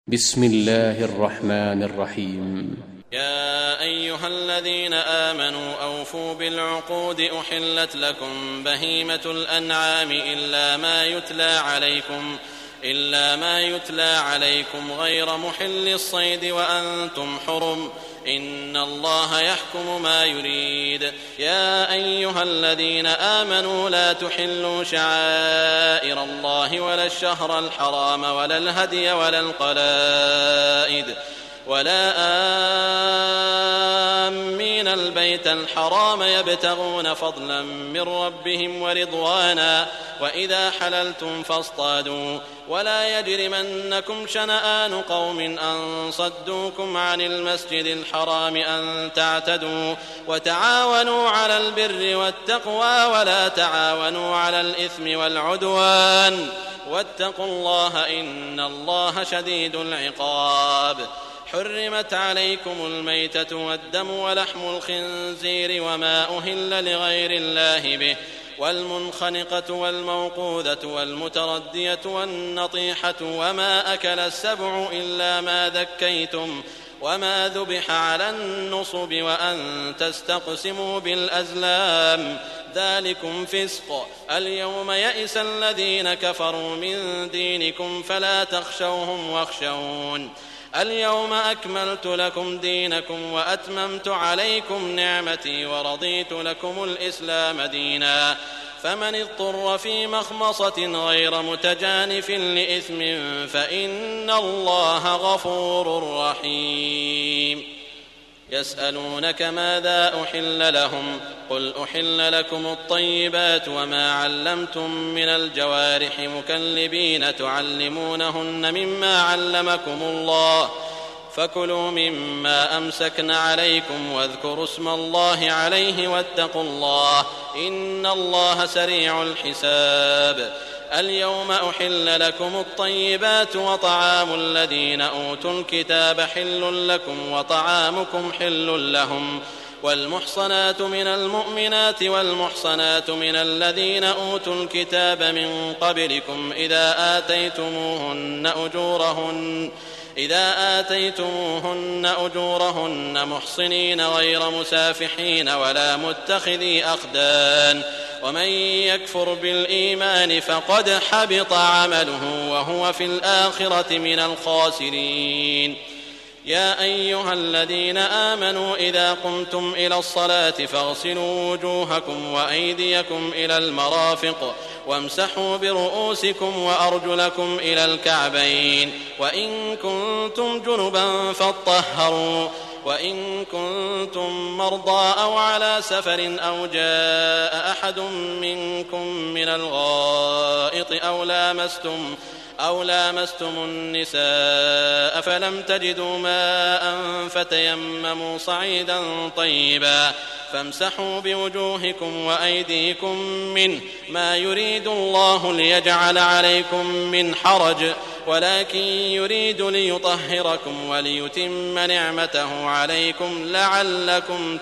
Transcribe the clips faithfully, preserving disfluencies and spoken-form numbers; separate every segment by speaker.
Speaker 1: بسم الله الرحمن الرحيم.
Speaker 2: يا أيها الذين آمنوا أوفوا بالعقود أحلت لكم بهيمة الأنعام إلا ما يتلى عليكم إلا ما يتلى عليكم غير محل الصيد وأنتم حرم إن الله يحكم ما يريد. يا أيها الذين آمنوا لا تحلوا شعائر الله ولا الشهر الحرام ولا الهدي ولا القلائد ولا آمين البيت الحرام يبتغون فضلا من ربهم ورضوانا وإذا حللتم فاصطادوا ولا يجرمنكم شنآن قوم أن صدوكم عن المسجد الحرام أن تعتدوا وتعاونوا على البر والتقوى ولا تعاونوا على الإثم والعدوان واتقوا الله إن الله شديد العقاب. حرمت عليكم الميتة والدم ولحم الخنزير وما أهل لغير الله به والمنخنقة والموقوذة والمتردية والنطيحة وما أكل السبع إلا ما ذكيتم وما ذبح على النصب وأن تستقسموا بالأزلام ذلكم فسق. اليوم يئس الذين كفروا من دينكم فلا تخشوهم واخشون. اليوم أكملت لكم دينكم وأتممت عليكم نعمتي ورضيت لكم الإسلام دينا. فمن اضطر في مخمصة غير متجانف لإثم فإن الله غفور رحيم. يسألونك ماذا أحل لهم قل أحل لكم الطيبات وما علمتم من الجوارح مكلبين تعلمونهن مما علمكم الله فكلوا مما أمسكن عليكم واذكروا اسم الله عليه واتقوا الله إن الله سريع الحساب. اليوم أحل لكم الطيبات وطعام الذين أوتوا الكتاب حل لكم وطعامكم حل لهم والمحصنات من المؤمنات والمحصنات من الذين أوتوا الكتاب من قبلكم إذا آتيتموهن أجورهن إذا آتيتموهن أجورهن محصنين غير مسافحين ولا متخذي أخدان ومن يكفر بالإيمان فقد حبط عمله وهو في الآخرة من الخاسرين. يا أيها الذين آمنوا إذا قمتم إلى الصلاة فاغسلوا وجوهكم وأيديكم إلى المرافق وامسحوا برؤوسكم وأرجلكم إلى الكعبين وإن كنتم جنبا فاطهروا وإن كنتم مرضى أو على سفر أو جاء أحد منكم من الغائط أو لامستم أو لامستم النساء فلم تجدوا ماء فتيمموا صعيدا طيبا فامسحوا بوجوهكم وأيديكم منه ما يريد الله ليجعل عليكم من حرج ولكن يريد ليطهركم وليتم نعمته عليكم لعلكم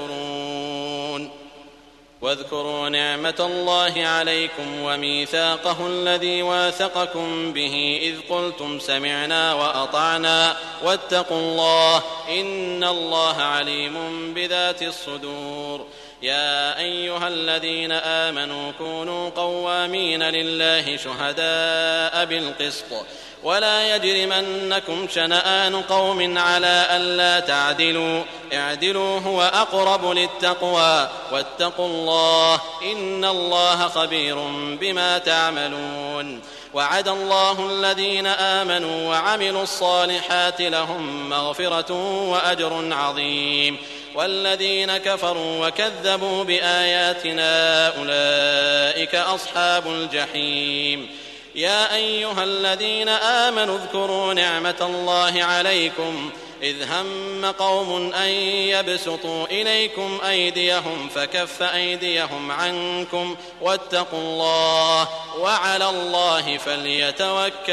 Speaker 2: تشكرون. واذكروا نعمة الله عليكم وميثاقه الذي واثقكم به إذ قلتم سمعنا وأطعنا واتقوا الله إن الله عليم بذات الصدور. يا أيها الذين آمنوا كونوا قوامين لله شهداء بالقسط ولا يجرمنكم شنآن قوم على ألا تعدلوا اعدلوا هو أقرب للتقوى واتقوا الله إن الله خبير بما تعملون. وعد الله الذين آمنوا وعملوا الصالحات لهم مغفرة وأجر عظيم والذين كفروا وكذبوا بآياتنا أولئك أصحاب الجحيم. يا أيها الذين آمنوا اذكروا نعمة الله عليكم إذ هم قوم أن يبسطوا إليكم أيديهم فكف أيديهم عنكم واتقوا الله وعلى الله فليتوكل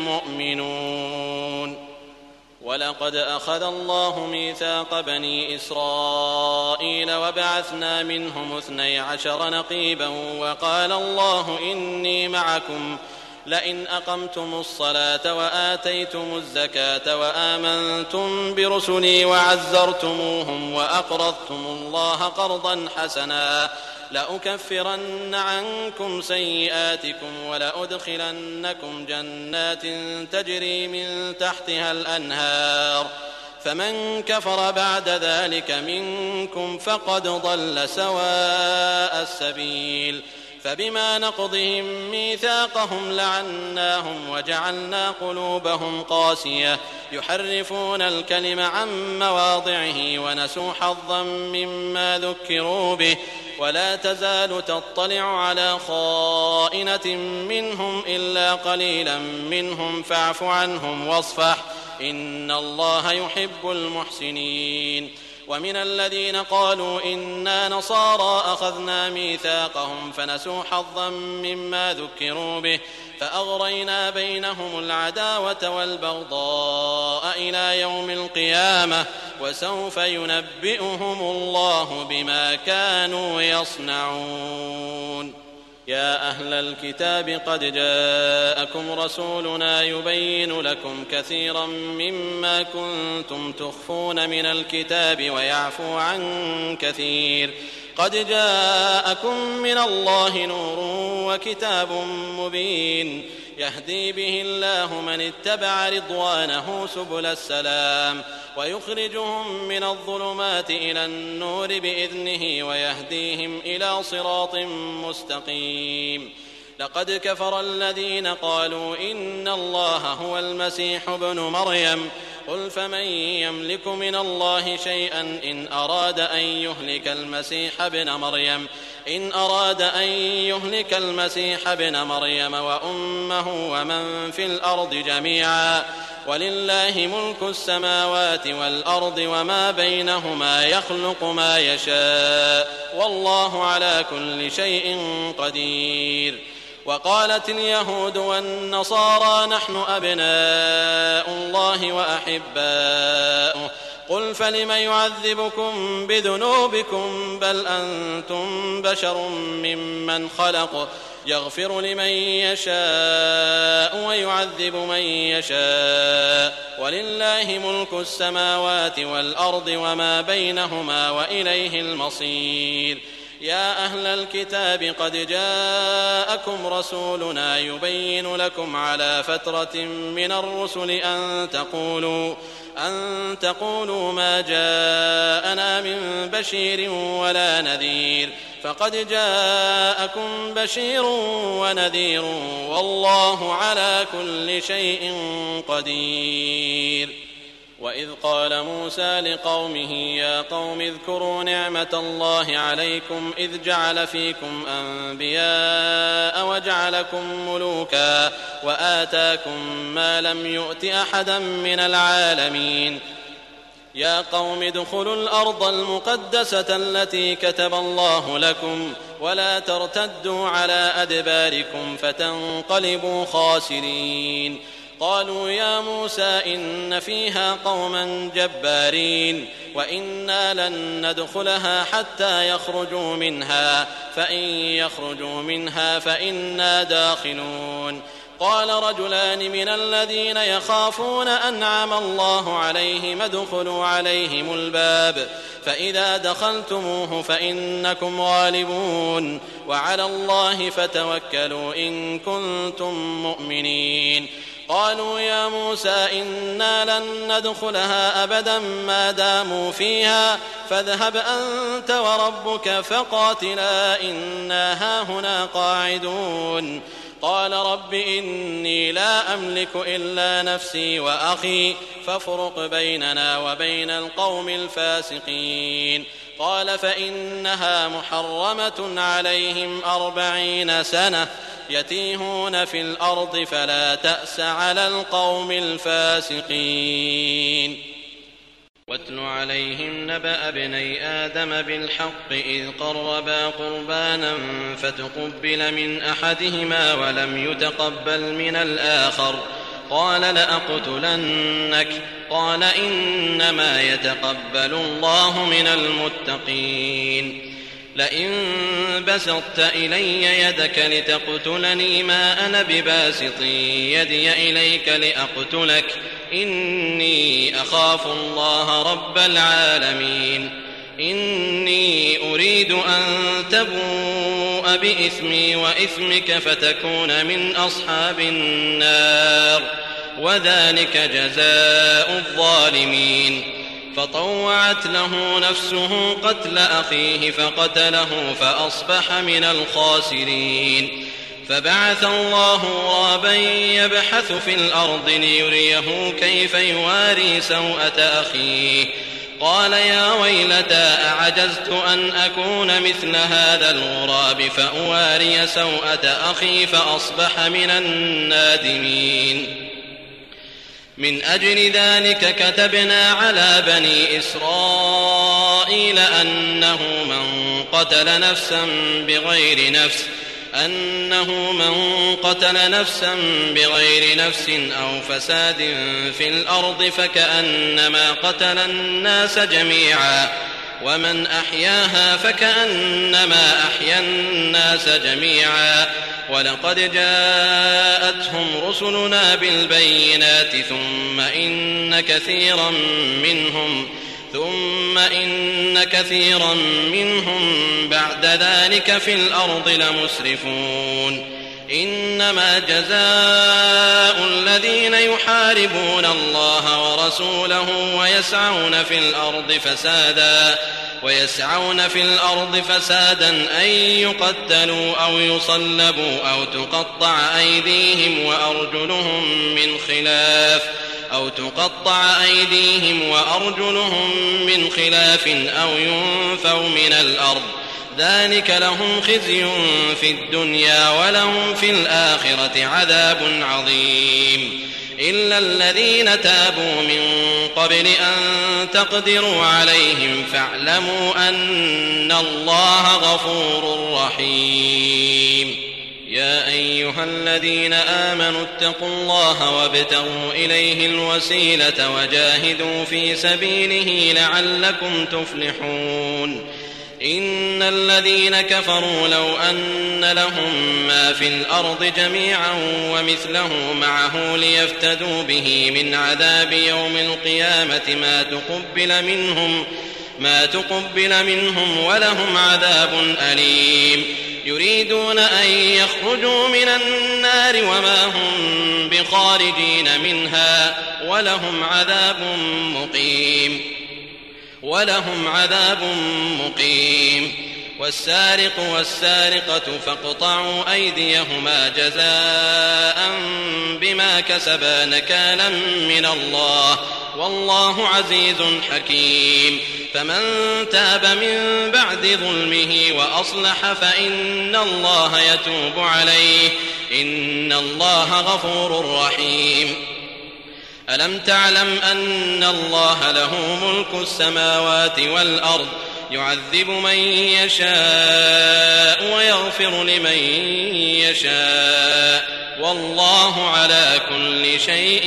Speaker 2: المؤمنون. ولقد أخذ الله ميثاق بني إسرائيل وبعثنا منهم اثني عشر نقيبا وقال الله إني معكم لئن أقمتم الصلاة وآتيتم الزكاة وآمنتم برسلي وعزرتموهم وأقرضتم الله قرضا حسنا لأكفرن عنكم سيئاتكم ولأدخلنكم جنات تجري من تحتها الأنهار فمن كفر بعد ذلك منكم فقد ضل سواء السبيل فبما نقضهم ميثاقهم لعناهم وجعلنا قلوبهم قاسية يحرفون الكلم عن مواضعه ونسوا حظا مما ذكروا به ولا تزال تطلع على خائنة منهم إلا قليلا منهم فاعف عنهم واصفح إن الله يحب المحسنين ومن الذين قالوا إنا نصارى أخذنا ميثاقهم فنسوا حظا مما ذكروا به فأغرينا بينهم العداوة والبغضاء إلى يوم القيامة وسوف ينبئهم الله بما كانوا يصنعون. يا أهل الكتاب قد جاءكم رسولنا يبين لكم كثيرا مما كنتم تخفون من الكتاب ويعفو عن كثير قد جاءكم من الله نور وكتاب مبين يهدي به الله من اتبع رضوانه سبل السلام ويخرجهم من الظلمات إلى النور بإذنه ويهديهم إلى صراط مستقيم. لقد كفر الذين قالوا إن الله هو المسيح ابن مريم قل فمن يملك من الله شيئا إن أراد أن يهلك المسيح ابن مريم إن أراد أن يهلك المسيح ابن مريم وأمه ومن في الأرض جميعا ولله ملك السماوات والأرض وما بينهما يخلق ما يشاء والله على كل شيء قدير. وقالت اليهود والنصارى نحن أبناء الله وأحباؤه قل فلم يعذبكم بذنوبكم بل أنتم بشر ممن خلق يغفر لمن يشاء ويعذب من يشاء ولله ملك السماوات والأرض وما بينهما وإليه المصير. يا أهل الكتاب قد جاءكم رسولنا يبين لكم على فترة من الرسل أن تقولوا أن تقولوا ما جاءنا من بشير ولا نذير فقد جاءكم بشير ونذير والله على كل شيء قدير. وإذ قال موسى لقومه يا قوم اذكروا نعمة الله عليكم إذ جعل فيكم أنبياء وجعلكم ملوكا وآتاكم ما لم يؤت أحدا من العالمين. يا قوم ادخلوا الأرض المقدسة التي كتب الله لكم ولا ترتدوا على أدباركم فتنقلبوا خاسرين. قالوا يا موسى إن فيها قوما جبارين وإنا لن ندخلها حتى يخرجوا منها فإن يخرجوا منها فإنا داخلون. قال رجلان من الذين يخافون أنعم الله عليهم ادخلوا عليهم الباب فإذا دخلتموه فإنكم غالبون وعلى الله فتوكلوا إن كنتم مؤمنين. قالوا يا موسى إنا لن ندخلها أبدا ما داموا فيها فاذهب أنت وربك فقاتلا إنا هاهنا قاعدون. قال رب إني لا أملك إلا نفسي وأخي فافرق بيننا وبين القوم الفاسقين. قال فإنها محرمة عليهم أربعين سنة يتيهون في الأرض فلا تأس على القوم الفاسقين. واتل عليهم نبأ ابني آدم بالحق إذ قربا قربانا فتقبل من أحدهما ولم يتقبل من الآخر قال لأقتلنك قال إنما يتقبل الله من المتقين. لئن بسطت إلي يدك لتقتلني ما أنا بباسط يدي إليك لأقتلك إني أخاف الله رب العالمين إني أريد أن تبوء بإثمي وإثمك فتكون من أصحاب النار وذلك جزاء الظالمين فطوعت له نفسه قتل أخيه فقتله فأصبح من الخاسرين فبعث الله غرابا يبحث في الأرض ليريه كيف يواري سوءة أخيه قال يا ويلتى أعجزت أن أكون مثل هذا الغراب فأواري سوءة أخي فأصبح من النادمين من أجل ذلك كتبنا على بني إسرائيل أنه من قتل نفسا بغير نفس أنه من قتل نفسا بغير نفس أو فساد في الأرض فكأنما قتل الناس جميعا ومن أحياها فكأنما أحيا الناس جميعا ولقد جاءتهم رسلنا بالبينات ثم إن كثيرا منهم ثم إن كثيرا منهم بعد ذلك في الأرض لمسرفون إنما جزاء الذين يحاربون الله ورسوله ويسعون في الأرض فسادا ويسعون في الأرض فسادا أن يقتلوا أو يصلبوا أو تقطع أيديهم وأرجلهم من خلاف أو تقطع أيديهم وأرجلهم من خلاف أو ينفوا من الأرض ذلك لهم خزي في الدنيا ولهم في الآخرة عذاب عظيم إلا الذين تابوا من قبل أن تقدروا عليهم فاعلموا أن الله غفور رحيم يا أيها الذين آمنوا اتقوا الله وابتغوا إليه الوسيلة وجاهدوا في سبيله لعلكم تفلحون إن الذين كفروا لو أن لهم ما في الأرض جميعا ومثله معه ليفتدوا به من عذاب يوم القيامة ما تقبل منهم ما تقبل منهم ولهم عذاب أليم يريدون أن يخرجوا من النار وما هم بخارجين منها ولهم عذاب مقيم ولهم عذاب مقيم والسارق والسارقة فاقطعوا أيديهما جزاء بما كسبا نكالا من الله والله عزيز حكيم فمن تاب من بعد ظلمه وأصلح فإن الله يتوب عليه إن الله غفور رحيم ألم تعلم أن الله له ملك السماوات والأرض يعذب من يشاء ويغفر لمن يشاء والله على كل شيء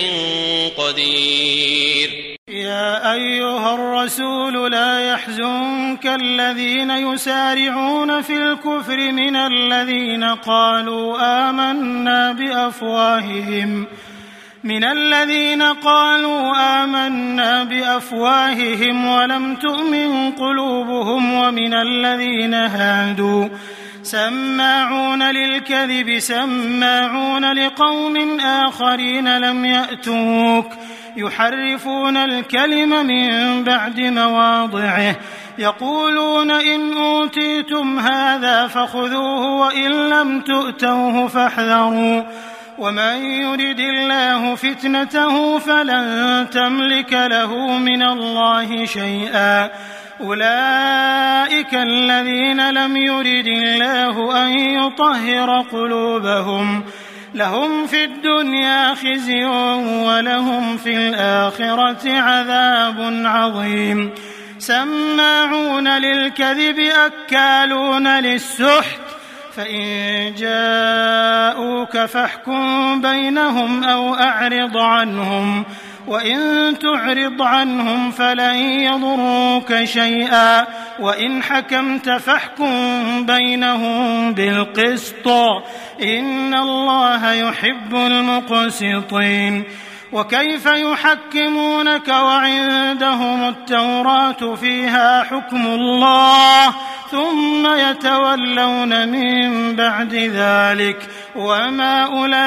Speaker 2: قدير
Speaker 3: يا أيها الرسول لا يحزنك الذين يسارعون في الكفر من الذين قالوا آمنا بأفواههم من الذين قالوا آمنا بأفواههم ولم تؤمن قلوبهم ومن الذين هادوا سماعون للكذب سماعون لقوم آخرين لم يأتوك يحرفون الكلم من بعد مواضعه يقولون إن أوتيتم هذا فخذوه وإن لم تؤتوه فاحذروا ومن يرد الله فتنته فلن تملك له من الله شيئا أولئك الذين لم يرد الله أن يطهر قلوبهم لهم في الدنيا خزي ولهم في الآخرة عذاب عظيم سماعون للكذب أكالون للسحت فإن جاءوك فاحكم بينهم أو أعرض عنهم وإن تعرض عنهم فلن يضروك شيئا وإن حكمت فاحكم بينهم بالقسط إن الله يحب المقسطين. وكيف يحكمونك وعندهم التوراة فيها حكم الله ثم يتولون من بعد ذلك وما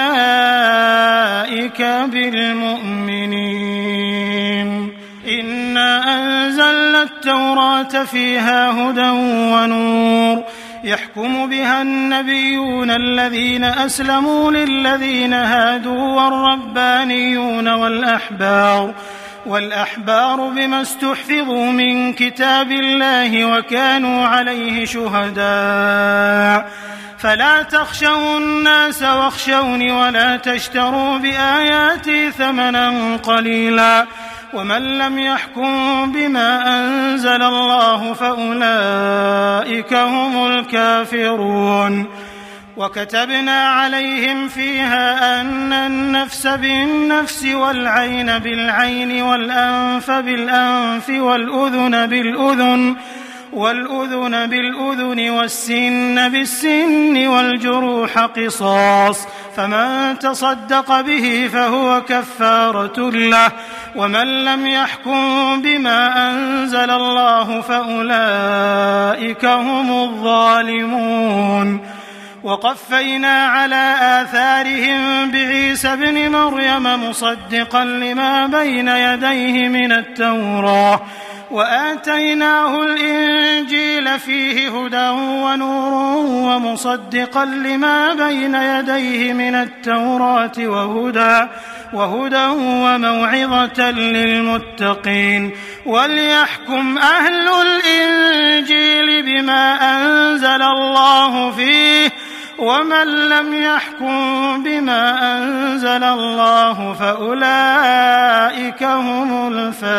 Speaker 3: أولئك بالمؤمنين. إنا أنزلنا التوراة فيها هدى ونور يحكم بها النبيون الذين أسلموا للذين هادوا والربانيون والأحبار والأحبار بما استحفظوا من كتاب الله وكانوا عليه شهداء فلا تخشوا الناس واخشوني ولا تشتروا بآياتي ثمنا قليلا ومن لم يحكم بما أنزل الله فأولئك هم الكافرون. وكتبنا عليهم فيها أن النفس بالنفس والعين بالعين والأنف بالأنف والأذن بالأذن والأذن بالأذن والسن بالسن والجروح قصاص فمن تصدق به فهو كفارة له ومن لم يحكم بما أنزل الله فأولئك هم الظالمون. وقفينا على آثارهم بعيسى ابن مريم مصدقا لما بين يديه من التوراة وآتيناه الإنجيل فيه هدى ونور ومصدقا لما بين يديه من التوراة وهدى وهدى وموعظة للمتقين. وليحكم أهل الإنجيل بما أنزل الله فيه ومن لم يحكم بما أنزل الله فأولئك هم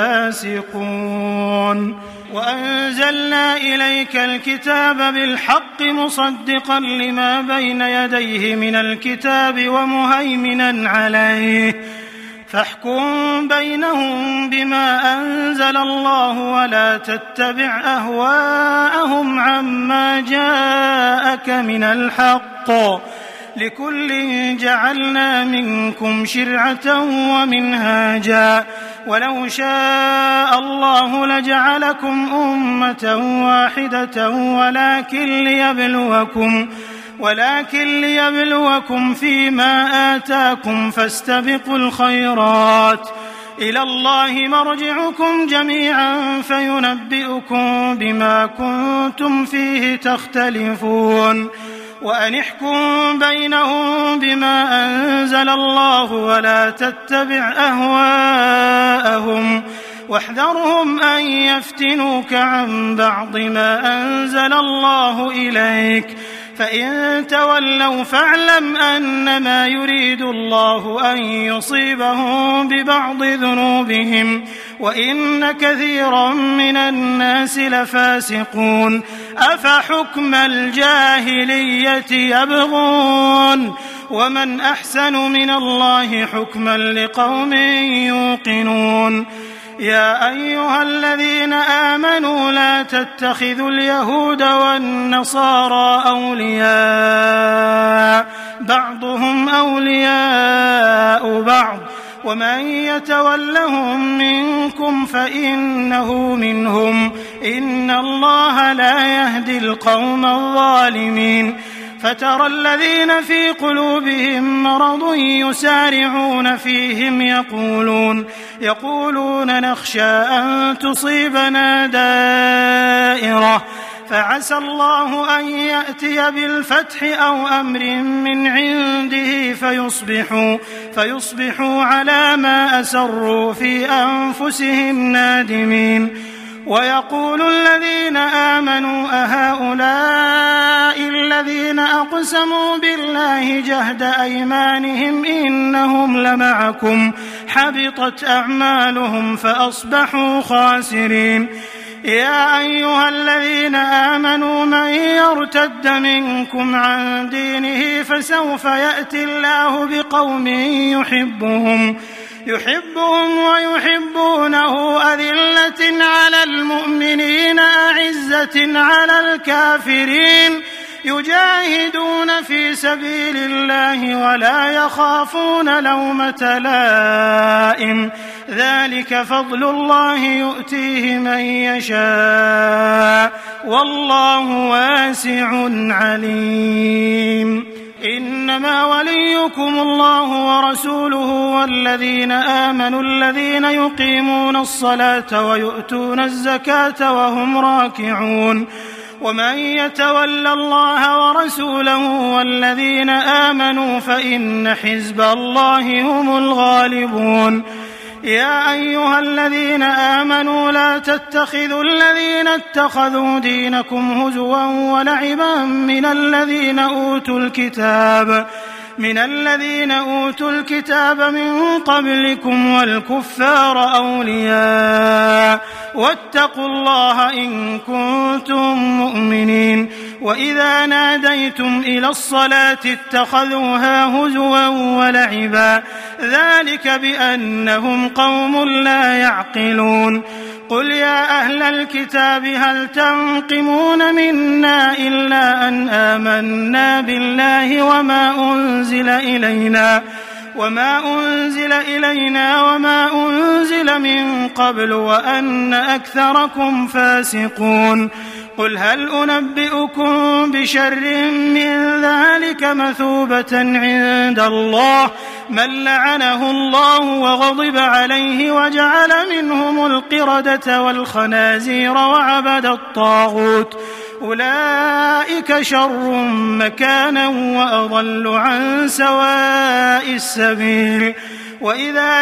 Speaker 3: الفاسقون. وأنزلنا إليك الكتاب بالحق مصدقا لما بين يديه من الكتاب ومهيمنا عليه فاحكم بينهم بما أنزل الله ولا تتبع أهواءهم عما جاءك من الحق لكل جعلنا منكم شرعة ومنهاجا ولو شاء الله لجعلكم أمة واحدة ولكن ليبلوكم ولكن ليبلوكم فيما آتاكم فاستبقوا الخيرات إلى الله مرجعكم جميعا فينبئكم بما كنتم فيه تختلفون. وأن احكم بينهم بما أنزل الله ولا تتبع أهواءهم واحذرهم أن يفتنوك عن بعض ما أنزل الله إليك فإن تولوا فاعلم أنما يريد الله أن يصيبهم ببعض ذنوبهم وإن كثيرا من الناس لفاسقون. أفحكم الجاهلية يبغون ومن أحسن من الله حكما لقوم يوقنون. يا أيها الذين آمنوا لا تتخذوا اليهود والنصارى أولياء بعضهم أولياء بعض ومن يتولهم منكم فإنه منهم إن الله لا يهدي القوم الظالمين. فترى الذين في قلوبهم مرض يسارعون فيهم يقولون يقولون نخشى أن تصيبنا دائرة فعسى الله أن يأتي بالفتح أو أمر من عنده فيصبحوا, فيصبحوا على ما أسروا في أنفسهم نادمين. ويقول الذين آمنوا أهؤلاء الذين أقسموا بالله جهد أيمانهم إنهم لمعكم حبطت أعمالهم فأصبحوا خاسرين. يا أيها الذين آمنوا من يرتد منكم عن دينه فسوف يأتي الله بقوم يحبهم يحبهم ويحبونه أذلة على المؤمنين أعزة على الكافرين يجاهدون في سبيل الله ولا يخافون لومة لائم ذلك فضل الله يؤتيه من يشاء والله واسع عليم. إنما وليكم الله ورسوله والذين آمنوا الذين يقيمون الصلاة ويؤتون الزكاة وهم راكعون ومن يتول الله ورسوله والذين آمنوا فإن حزب الله هم الغالبون. يا أيها الذين آمنوا لا تتخذوا الذين اتخذوا دينكم هزوا ولعبا من الذين أوتوا الكتاب من الذين أوتوا الكتاب من قبلكم والكفار أولياء واتقوا الله إن كنتم مؤمنين. وإذا ناديتم إلى الصلاة اتخذوها هزوا ولعبا ذلك بأنهم قوم لا يعقلون. قل يا أهل الكتاب هل تنقمون منا إلا أن آمنا بالله وما أنزل إلينا وما أنزل إلينا وما أنزل من قبل وأن أكثركم فاسقون. قل هل أنبئكم بشر من ذلك مثوبة عند الله من لعنه الله وغضب عليه وجعل منهم القردة والخنازير وعبد الطاغوت أولئك شر مكانا وأضل عن سواء السبيل. وإذا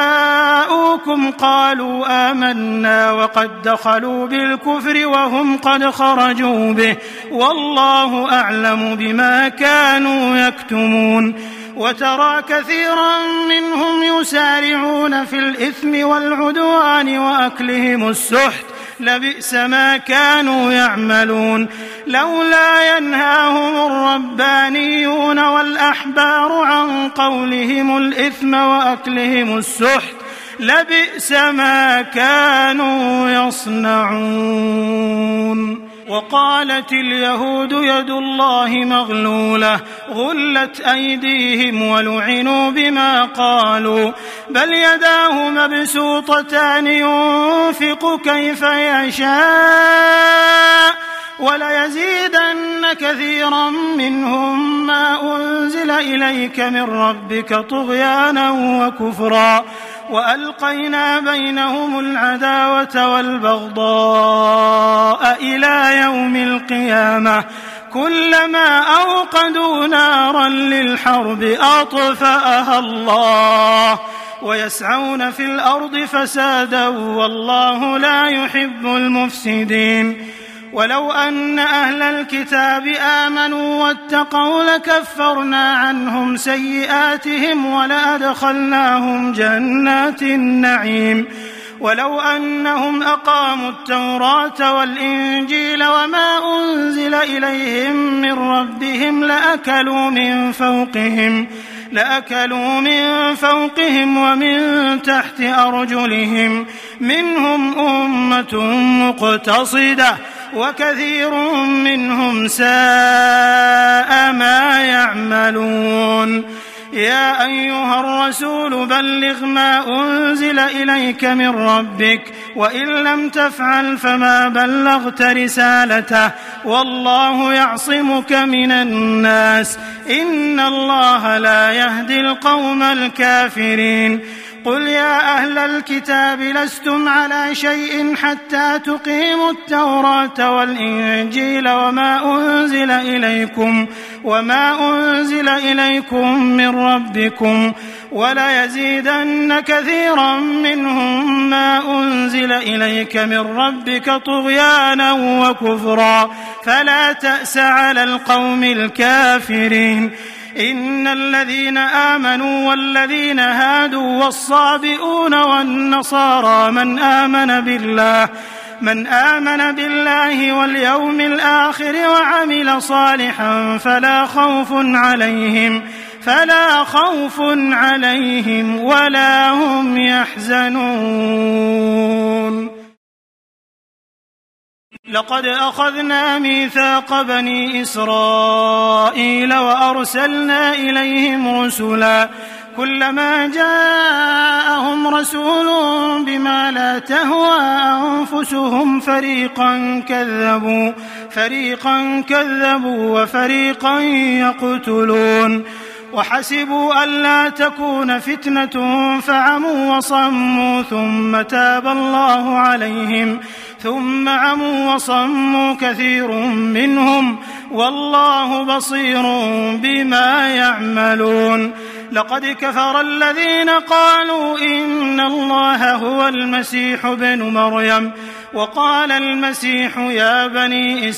Speaker 3: جاءوكم قالوا آمنا وقد دخلوا بالكفر وهم قد خرجوا به والله أعلم بما كانوا يكتمون. وترى كثيرا منهم يسارعون في الإثم والعدوان وأكلهم السحت لبئس ما كانوا يعملون. لولا ينهاهم الربانيون والأحبار عن قولهم الإثم وأكلهم السحت لبئس ما كانوا يصنعون. وقالت اليهود يد الله مغلولة غلت أيديهم ولعنوا بما قالوا بل يداه مبسوطتان ينفق كيف يشاء وليزيدن كثيرا منهم ما أنزل إليك من ربك طغيانا وكفرا وألقينا بينهم العداوة والبغضاء إلى يوم القيامة كلما أوقدوا نارا للحرب أطفأها الله ويسعون في الأرض فسادا والله لا يحب المفسدين. ولو أن أهل الكتاب آمنوا واتقوا لكفرنا عنهم سيئاتهم ولأدخلناهم جنات النعيم. ولو أنهم أقاموا التوراة والإنجيل وما أنزل إليهم من ربهم لأكلوا من فوقهم لأكلوا من فوقهم ومن تحت أرجلهم منهم أمة مقتصدة وكثير منهم ساء ما يعملون. يا أيها الرسول بلغ ما أنزل إليك من ربك وإن لم تفعل فما بلغت رسالته والله يعصمك من الناس إن الله لا يهدي القوم الكافرين. قل يا أهل الكتاب لستم على شيء حتى تقيموا التوراة والإنجيل وما أنزل إليكم وما أنزل إليكم من ربكم وليزيدن كثيرا منهم ما أنزل إليك من ربك طغيانا وكفرا فلا تأس على القوم الكافرين. إن الذين آمنوا والذين هادوا والصابئون والنصارى من آمن بالله من آمن بالله واليوم الآخر وعمل صالحا فلا خوف عليهم فلا خوف عليهم ولا هم يحزنون. لقد أخذنا ميثاق بني إسرائيل وأرسلنا إليهم رسلا كلما جاءهم رسول بما لا تهوى أنفسهم فريقا كذبوا فريقا كذبوا وفريقا يقتلون وحسبوا ألا تكون فتنة فعموا وصموا ثم تاب الله عليهم ثم عموا وصموا كثير منهم والله بصير بما يعملون. لقد كفر الذين قالوا إن الله هو المسيح ابن مريم وقال المسيح يا بني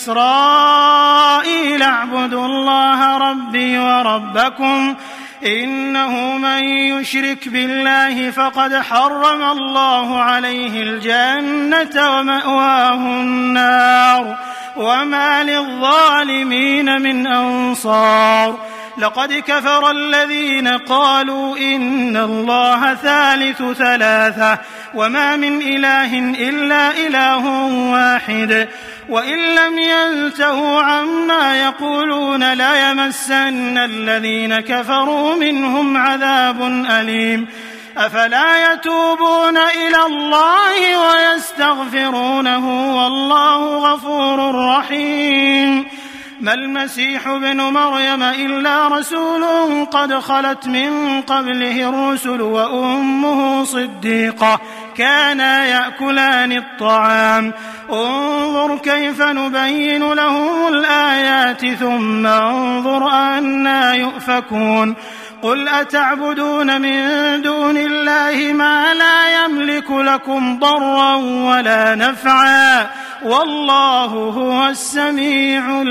Speaker 3: إسرائيل اعبدوا الله ربي وربكم إنه من يشرك بالله فقد حرم الله عليه الجنة ومأواه النار وما للظالمين من أنصار. لقد كفر الذين قالوا إن الله ثالث ثلاثة وما من إله إلا إله واحد وإن لم ينتهوا عما يقولون لا يمسن الذين كفروا منهم عذاب أليم. أفلا يتوبون إلى الله ويستغفرونه والله غفور رحيم. ما المسيح ابن مريم إلا رسول قد خلت من قبله الرسل وأمه صديقة كانا يأكلان الطعام انظر كيف نبين لهم الآيات ثم انظر أنا يؤفكون. قل أتعبدون من دون الله ما لا يملك لكم ضرا ولا نفعا والله هو السميع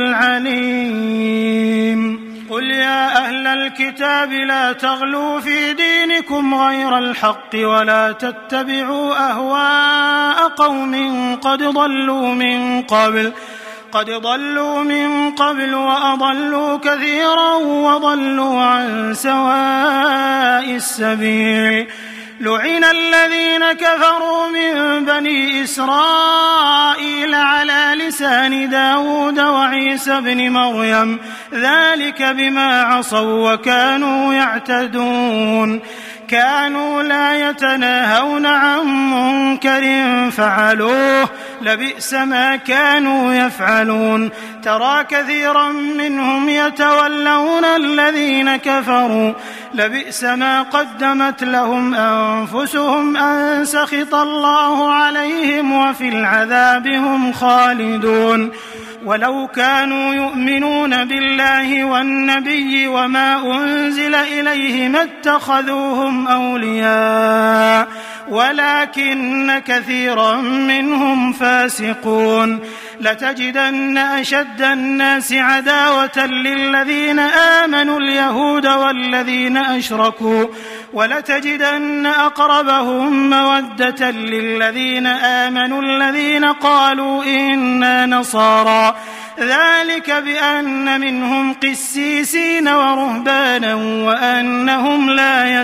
Speaker 3: العليم. قل يا أهل الكتاب لا تغلوا في دينكم غير الحق ولا تتبعوا أهواء قوم قد ضلوا من قبل قد ضلوا من قبل وأضلوا كثيرا وضلوا عن سواء السبيل. لعن الذين كفروا من بني إسرائيل على لسان داود وعيسى بن مريم ذلك بما عصوا وكانوا يعتدون. كانوا لا يتناهون عن منكر فعلوه لبئس ما كانوا يفعلون. ترى كثيرا منهم يتولون الذين كفروا لبئس ما قدمت لهم أنفسهم أن سخط الله عليهم وفي العذاب هم خالدون. ولو كانوا يؤمنون بالله والنبي وما أنزل إليه ما اتخذوهم أولياء ولكن كثيرا منهم فاسقون. لتجدن أشد الناس عداوة للذين آمنوا اليهود والذين أشركوا ولتجدن أقربهم مودة للذين آمنوا الذين قالوا إنا نصارى ذلك بأن منهم قسيسين ورهبانا وأنهم لا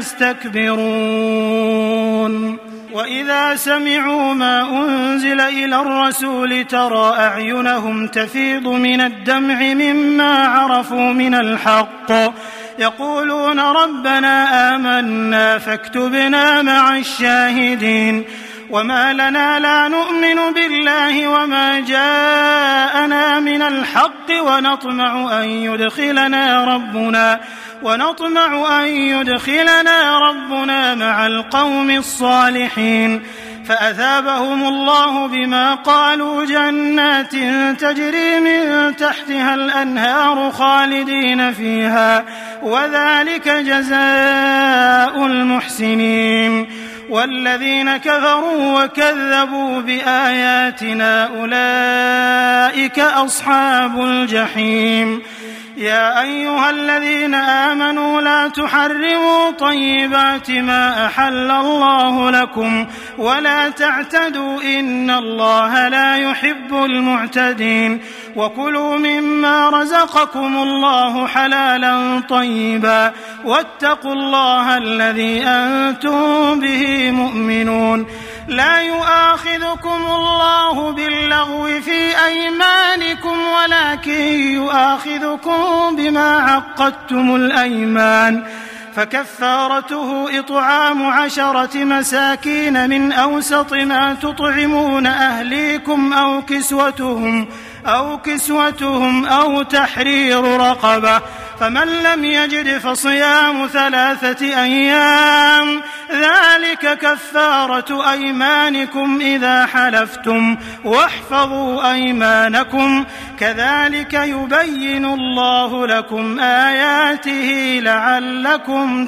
Speaker 3: يستكبرون. وإذا سمعوا ما أنزل إلى الرسول ترى أعينهم تفيض من الدمع مما عرفوا من الحق يقولون ربنا آمنا فاكتبنا مع الشاهدين. وما لنا لا نؤمن بالله وما جاءنا من الحق ونطمع أن يدخلنا ربنا ونطمع أن يدخلنا ربنا مع القوم الصالحين. فأثابهم الله بما قالوا جنات تجري من تحتها الأنهار خالدين فيها وذلك جزاء المحسنين. والذين كفروا وكذبوا بآياتنا أولئك أصحاب الجحيم. يا أيها الذين آمنوا لا تحرموا طيبات ما أحل الله لكم ولا تعتدوا إن الله لا يحب المعتدين. وكلوا مما رزقكم الله حلالا طيبا واتقوا الله الذي أنتم به مؤمنون. لا يؤاخذكم الله باللغو في أيمانكم ولكن يؤاخذكم بما عقدتم الأيمان فكفارته إطعام عشرة مساكين من أوسط ما تطعمون أهليكم أو كسوتهم أو كسوتهم أو تحرير رقبة فمن لم يجد فصيام ثلاثة أيام ذلك كفارة أيمانكم إذا حلفتم واحفظوا أيمانكم كذلك يبين الله لكم آياته لعلكم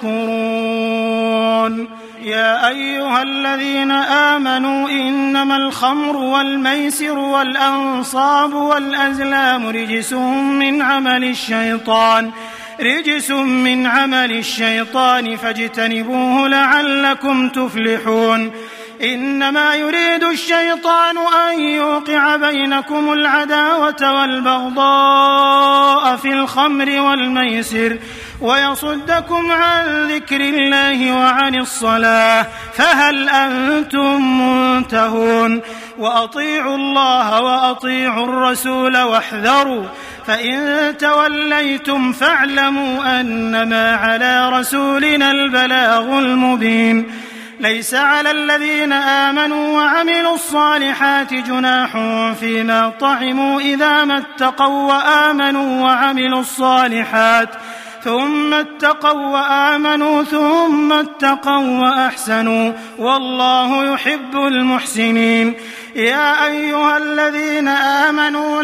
Speaker 3: تشكرون. يا أيها الذين آمنوا إنما الخمر والميسر والأنصاب والأزلام رجس من عمل الشيطان رجس من عمل الشيطان فاجتنبوه لعلكم تفلحون. إنما يريد الشيطان أن يوقع بينكم العداوة والبغضاء في الخمر والميسر ويصدكم عن ذكر الله وعن الصلاة فهل أنتم منتهون. وأطيعوا الله وأطيعوا الرسول واحذروا فإن توليتم فاعلموا أنما على رسولنا البلاغ المبين. ليس على الذين آمنوا وعملوا الصالحات جناح فيما طعموا إذا ما اتقوا وآمنوا وعملوا الصالحات ثم اتقوا وآمنوا ثم اتقوا وأحسنوا والله يحب المحسنين. يا أيها الذين آمنوا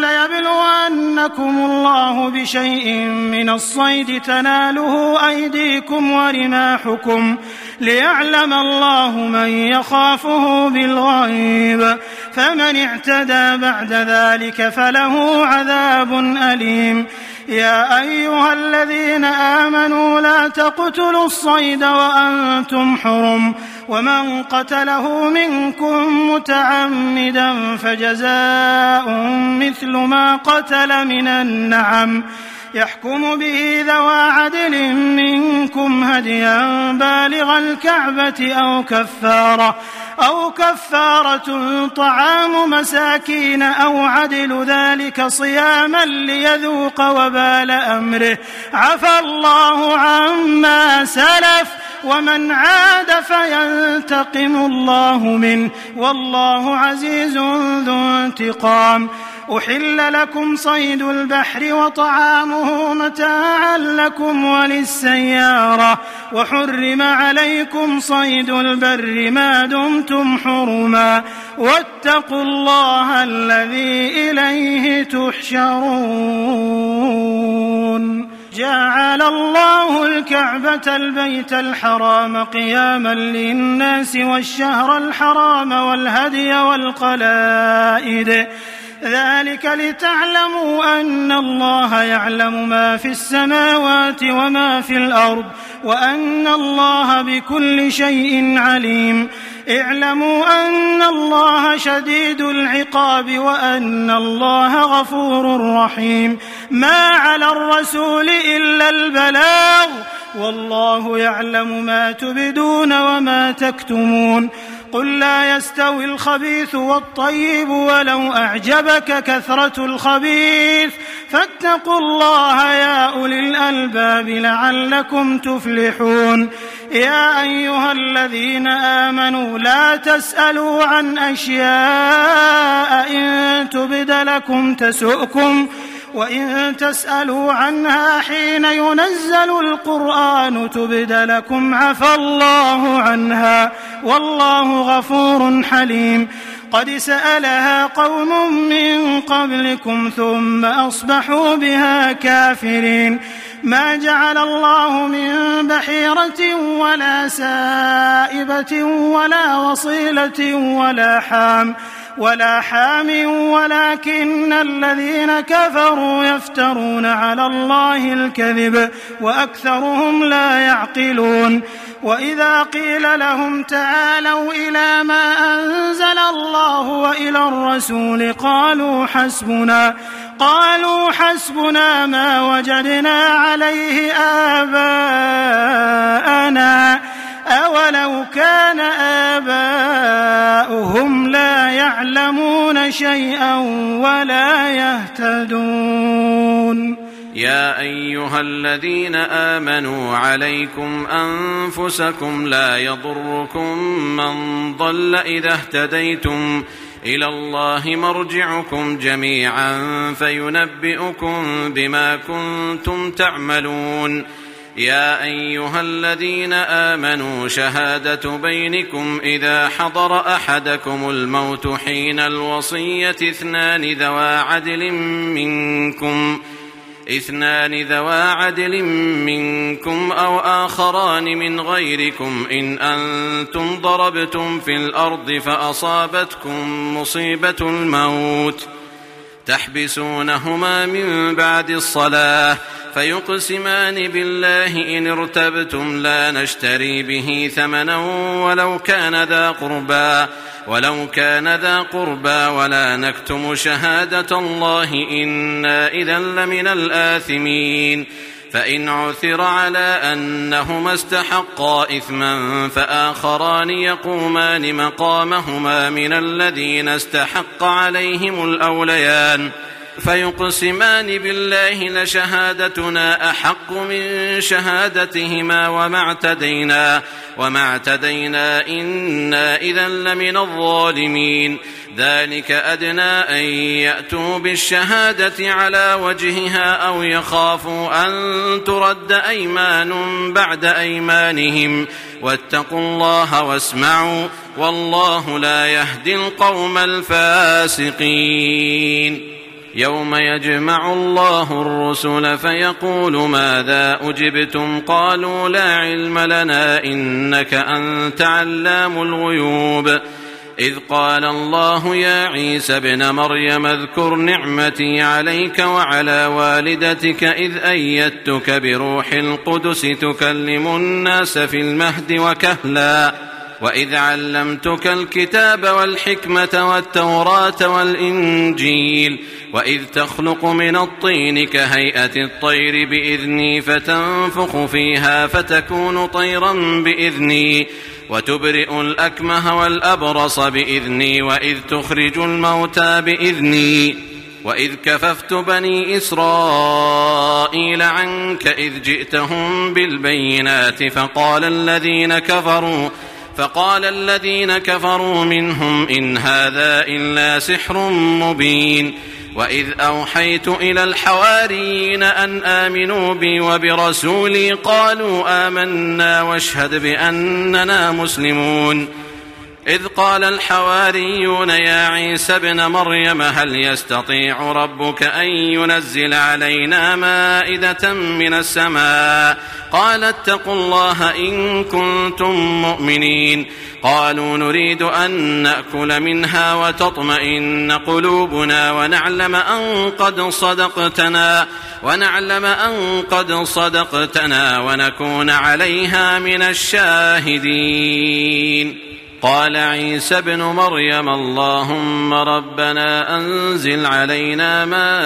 Speaker 3: ليبلونكم الله بشيء من الصيد تناله أيديكم ورماحكم ليعلم الله من يخافه بالغيب فمن اعتدى بعد ذلك فله عذاب أليم. يا أيها الذين آمنوا لا تقتلوا الصيد وأنتم حرم ومن قتله منكم متعمدا فجزاء مثل ما قتل من النعم يحكم به ذوى عدل منكم هديا بالغ الكعبة أو كفارة أو كفارة طعام مساكين أو عدل ذلك صياما ليذوق وبال أمره عفى الله عما سلف ومن عاد فينتقم الله منه والله عزيز ذو انتقام. أحل لكم صيد البحر وطعامه متاعا لكم وللسيارة وحرم عليكم صيد البر ما دمتم حرما واتقوا الله الذي إليه تحشرون. جعل الله الكعبة البيت الحرام قياما للناس والشهر الحرام والهدي والقلائد ذلك لتعلموا أن الله يعلم ما في السماوات وما في الأرض وأن الله بكل شيء عليم. اعلموا أن الله شديد العقاب وأن الله غفور رحيم. ما على الرسول إلا البلاغ والله يعلم ما تبدون وما تكتمون. قل لا يستوي الخبيث والطيب ولو أعجبك كثرة الخبيث فاتقوا الله يا أولي الألباب لعلكم تفلحون. يا أيها الذين آمنوا لا تسألوا عن أشياء إن تبد لكم تسؤكم وإن تسألوا عنها حين ينزل القرآن تبد لكم عفى الله عنها والله غفور حليم. قد سألها قوم من قبلكم ثم أصبحوا بها كافرين. ما جعل الله من بحيرة ولا سائبة ولا وصيلة ولا حام ولا حام ولكن الذين كفروا يفترون على الله الكذب وأكثرهم لا يعقلون. وإذا قيل لهم تعالوا إلى ما أنزل الله وإلى الرسول قالوا حسبنا قالوا حسبنا ما وجدنا عليه آباءنا أولو كان آباؤهم لا يعلمون شيئا ولا يهتدون.
Speaker 4: يا أيها الذين آمنوا عليكم أنفسكم لا يضركم من ضل إذا اهتديتم إلى الله مرجعكم جميعا فينبئكم بما كنتم تعملون. يا أيها الذين آمنوا شهادة بينكم إذا حضر أحدكم الموت حين الوصية اثنان ذوى عدل منكم اثنان ذوى عدل منكم أو آخران من غيركم إن أنتم ضربتم في الأرض فأصابتكم مصيبة الموت تحبسونهما من بعد الصلاة فيقسمان بالله إن ارتبتم لا نشتري به ثمنا ولو كان ذا قربى ولو كان ذا قربى ولا نكتم شهادة الله إنا إذا لمن الآثمين. فإن عثر على أنهما استحقا إثما فآخران يقومان مقامهما من الذين استحق عليهم الأوليان فيقسمان بالله لشهادتنا أحق من شهادتهما وما اعتدينا وما اعتدينا إنا إذا لمن الظالمين. ذلك أدنى أن يأتوا بالشهادة على وجهها أو يخافوا أن ترد أيمان بعد أيمانهم واتقوا الله واسمعوا والله لا يهدي القوم الفاسقين. يوم يجمع الله الرسل فيقول ماذا أجبتم قالوا لا علم لنا إنك أنت علام الغيوب. إذ قال الله يا عيسى ابن مريم اذكر نعمتي عليك وعلى والدتك إذ أيدتك بروح القدس تكلم الناس في المهد وكهلا وإذ علمتك الكتاب والحكمة والتوراة والإنجيل وإذ تخلق من الطين كهيئة الطير بإذني فتنفخ فيها فتكون طيرا بإذني وتبرئ الأكمه والأبرص بإذني وإذ تخرج الموتى بإذني وإذ كففت بني إسرائيل عنك إذ جئتهم بالبينات فقال الذين كفروا فقال الذين كفروا منهم إن هذا إلا سحر مبين. وإذ أوحيت إلى الحواريين أن آمنوا بي وبرسولي قالوا آمنا واشهد بأننا مسلمون. إذ قال الحواريون يا عيسى ابن مريم هل يستطيع ربك أن ينزل علينا مائدة من السماء قال اتقوا الله إن كنتم مؤمنين. قالوا نريد أن نأكل منها وتطمئن قلوبنا ونعلم أن قد صدقتنا ونعلم أن قد صدقتنا ونكون عليها من الشاهدين. قال عيسى ابن مريم اللهم ربنا أنزل علينا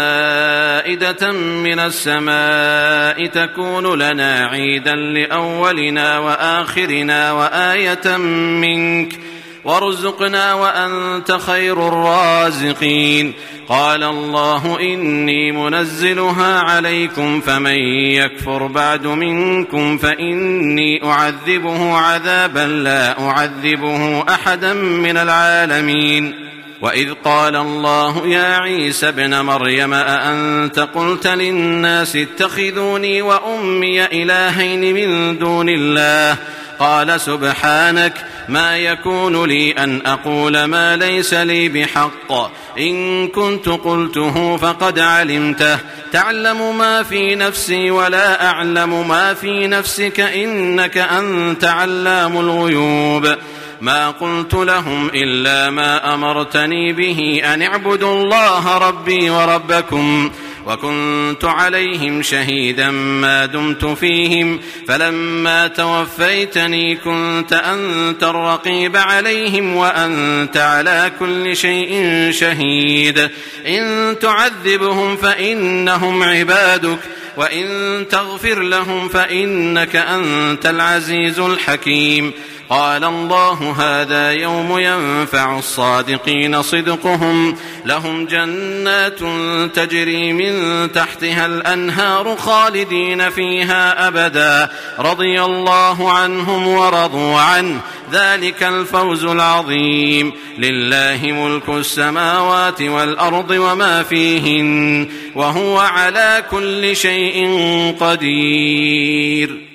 Speaker 4: مائدة من السماء تكون لنا عيدا لأولنا وآخرنا وآية منك وارزقنا وأنت خير الرازقين. قال الله إني منزلها عليكم فمن يكفر بعد منكم فإني أعذبه عذابا لا أعذبه أحدا من العالمين. وإذ قال الله يا عيسى ابن مريم أأنت قلت للناس اتخذوني وأمي إلهين من دون الله قال سبحانك ما يكون لي أن أقول ما ليس لي بحق إن كنت قلته فقد علمته تعلم ما في نفسي ولا أعلم ما في نفسك إنك أنت علام الغيوب. ما قلت لهم إلا ما أمرتني به أن اعبدوا الله ربي وربكم وكنت عليهم شهيدا ما دمت فيهم فلما توفيتني كنت أنت الرقيب عليهم وأنت على كل شيء شهيد. إن تعذبهم فإنهم عبادك وإن تغفر لهم فإنك أنت العزيز الحكيم. قال الله هذا يوم ينفع الصادقين صدقهم لهم جنات تجري من تحتها الأنهار خالدين فيها أبدا رضي الله عنهم ورضوا عنه ذلك الفوز العظيم. لله ملك السماوات والأرض وما فيهن وهو على كل شيء قدير.